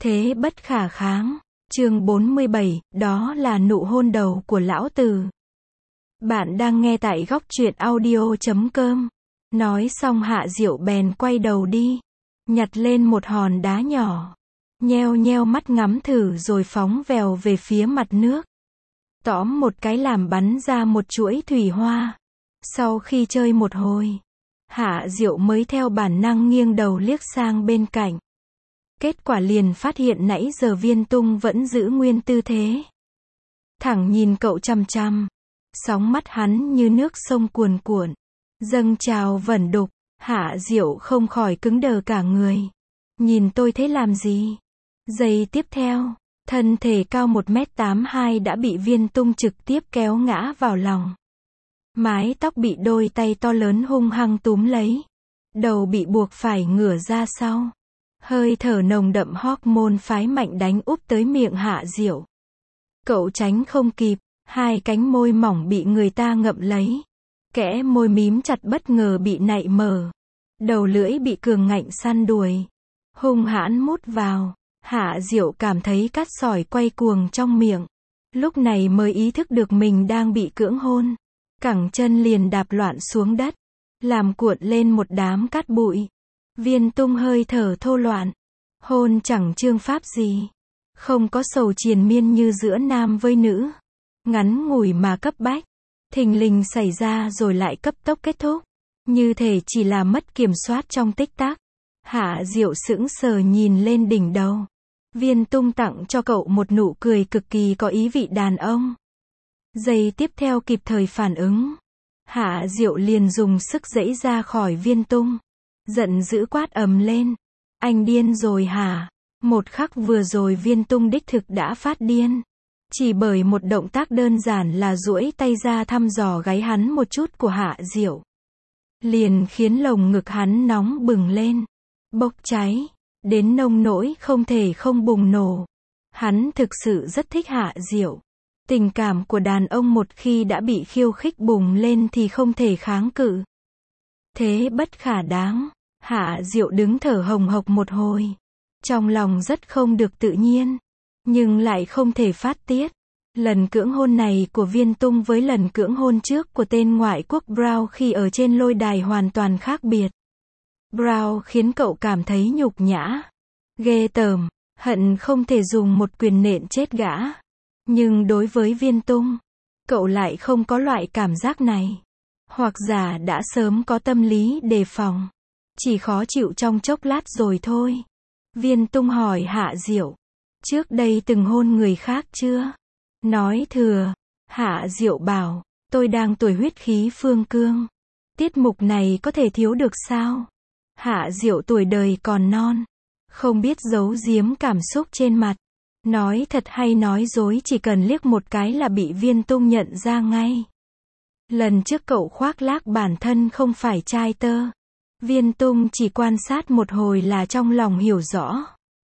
Thế bất khả kháng. Chương 47, đó là nụ hôn đầu của lão tử. Bạn đang nghe tại góc truyện audio.com. Nói xong Hạ Diệu bèn quay đầu đi, nhặt lên một hòn đá nhỏ, nheo nheo mắt ngắm thử rồi phóng vèo về phía mặt nước. Tóm một cái làm bắn ra một chuỗi thủy hoa. Sau khi chơi một hồi, Hạ Diệu mới theo bản năng nghiêng đầu liếc sang bên cạnh. Kết quả liền phát hiện nãy giờ Viên Tung vẫn giữ nguyên tư thế, thẳng nhìn cậu chằm chằm. Sóng mắt hắn như nước sông cuồn cuộn, dâng trào vẩn đục. Hạ Diệu không khỏi cứng đờ cả người. Nhìn tôi thế làm gì? Giây tiếp theo, thân thể cao 1m82 đã bị Viên Tung trực tiếp kéo ngã vào lòng. Mái tóc bị đôi tay to lớn hung hăng túm lấy, đầu bị buộc phải ngửa ra sau. Hơi thở nồng đậm hormone phái mạnh đánh úp tới miệng Hạ Diệu. Cậu tránh không kịp, hai cánh môi mỏng bị người ta ngậm lấy. Kẽ môi mím chặt bất ngờ bị nạy mở. Đầu lưỡi bị cường ngạnh săn đuổi, hung hãn mút vào. Hạ Diệu cảm thấy cát sỏi quay cuồng trong miệng. Lúc này mới ý thức được mình đang bị cưỡng hôn. Cẳng chân liền đạp loạn xuống đất, làm cuộn lên một đám cát bụi. Viên Tung hơi thở thô loạn. Hôn chẳng chương pháp gì, không có sầu triền miên như giữa nam với nữ. Ngắn ngủi mà cấp bách, thình lình xảy ra rồi lại cấp tốc kết thúc. Như thể chỉ là mất kiểm soát trong tích tắc. Hạ Diệu sững sờ nhìn lên đỉnh đầu. Viên Tung tặng cho cậu một nụ cười cực kỳ có ý vị đàn ông. Giây tiếp theo kịp thời phản ứng, Hạ Diệu liền dùng sức giãy ra khỏi Viên Tung, giận dữ quát ầm lên. Anh điên rồi hả? Một khắc vừa rồi Viên Tung đích thực đã phát điên. Chỉ bởi một động tác đơn giản là duỗi tay ra thăm dò gáy hắn một chút của Hạ Diệu, liền khiến lồng ngực hắn nóng bừng lên, bốc cháy, đến nông nỗi không thể không bùng nổ. Hắn thực sự rất thích Hạ Diệu. Tình cảm của đàn ông một khi đã bị khiêu khích bùng lên thì không thể kháng cự. Thế bất khả đáng. Hạ Diệu đứng thở hồng hộc một hồi. Trong lòng rất không được tự nhiên, nhưng lại không thể phát tiết. Lần cưỡng hôn này của Viên Tung với lần cưỡng hôn trước của tên ngoại quốc Brown khi ở trên lôi đài hoàn toàn khác biệt. Brown khiến cậu cảm thấy nhục nhã, ghê tởm, hận không thể dùng một quyền nện chết gã. Nhưng đối với Viên Tung, cậu lại không có loại cảm giác này. Hoặc giả đã sớm có tâm lý đề phòng, chỉ khó chịu trong chốc lát rồi thôi. Viên Tung hỏi Hạ Diệu, trước đây từng hôn người khác chưa? Nói thừa. Hạ Diệu bảo, tôi đang tuổi huyết khí phương cương. Tiết mục này có thể thiếu được sao? Hạ Diệu tuổi đời còn non, không biết giấu giếm cảm xúc trên mặt. Nói thật hay nói dối chỉ cần liếc một cái là bị Viên Tung nhận ra ngay. Lần trước cậu khoác lác bản thân không phải trai tơ. Viên Tung chỉ quan sát một hồi là trong lòng hiểu rõ.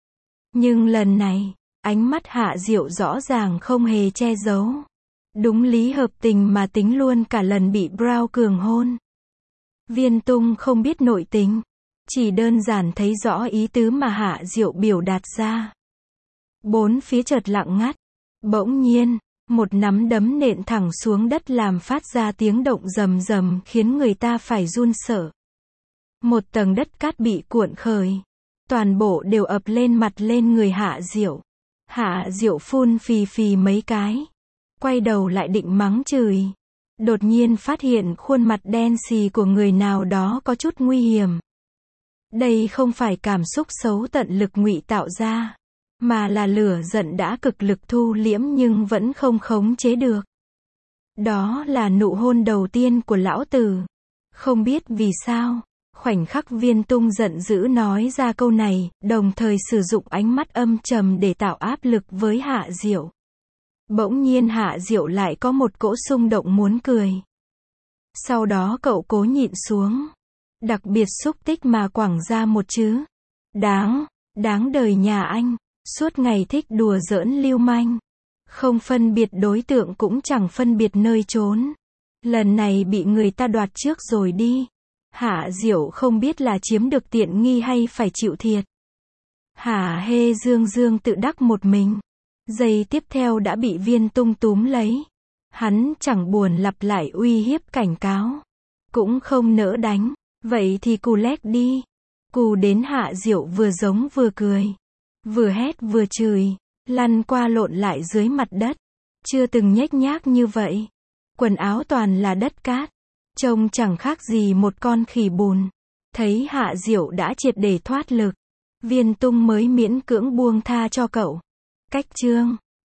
Nhưng lần này, ánh mắt Hạ Diệu rõ ràng không hề che giấu. Đúng lý hợp tình mà tính luôn cả lần bị Brown cường hôn. Viên Tung không biết nội tình, chỉ đơn giản thấy rõ ý tứ mà Hạ Diệu biểu đạt ra. Bốn phía chợt lặng ngắt. Bỗng nhiên, một nắm đấm nện thẳng xuống đất làm phát ra tiếng động rầm rầm khiến người ta phải run sợ. Một tầng đất cát bị cuộn khởi. Toàn bộ đều ập lên mặt lên người Hạ Diệu. Hạ Diệu phun phì phì mấy cái, quay đầu lại định mắng chửi. Đột nhiên phát hiện khuôn mặt đen xì của người nào đó có chút nguy hiểm. Đây không phải cảm xúc xấu tận lực ngụy tạo ra, mà là lửa giận đã cực lực thu liễm nhưng vẫn không khống chế được. Đó là nụ hôn đầu tiên của lão tử. Không biết vì sao, khoảnh khắc Viên Tung giận dữ nói ra câu này, đồng thời sử dụng ánh mắt âm trầm để tạo áp lực với Hạ Diệu. Bỗng nhiên Hạ Diệu lại có một cỗ xung động muốn cười. Sau đó cậu cố nhịn xuống, đặc biệt xúc tích mà quẳng ra một chữ. Đáng đời nhà anh, suốt ngày thích đùa giỡn lưu manh. Không phân biệt đối tượng cũng chẳng phân biệt nơi trốn. Lần này bị người ta đoạt trước rồi đi. Hạ Diệu không biết là chiếm được tiện nghi hay phải chịu thiệt. Hả hê Dương Dương tự đắc một mình. Giây tiếp theo đã bị Viên Tung túm lấy. Hắn chẳng buồn lặp lại uy hiếp cảnh cáo. Cũng không nỡ đánh. Vậy thì cù lét đi. Cù đến Hạ Diệu vừa giống vừa cười. Vừa hét vừa chửi. Lăn qua lộn lại dưới mặt đất. Chưa từng nhếch nhác như vậy. Quần áo toàn là đất cát. Trông chẳng khác gì một con khỉ bùn. Thấy Hạ Diệu đã triệt để thoát lực. Viên Tung mới miễn cưỡng buông tha cho cậu. Cách chương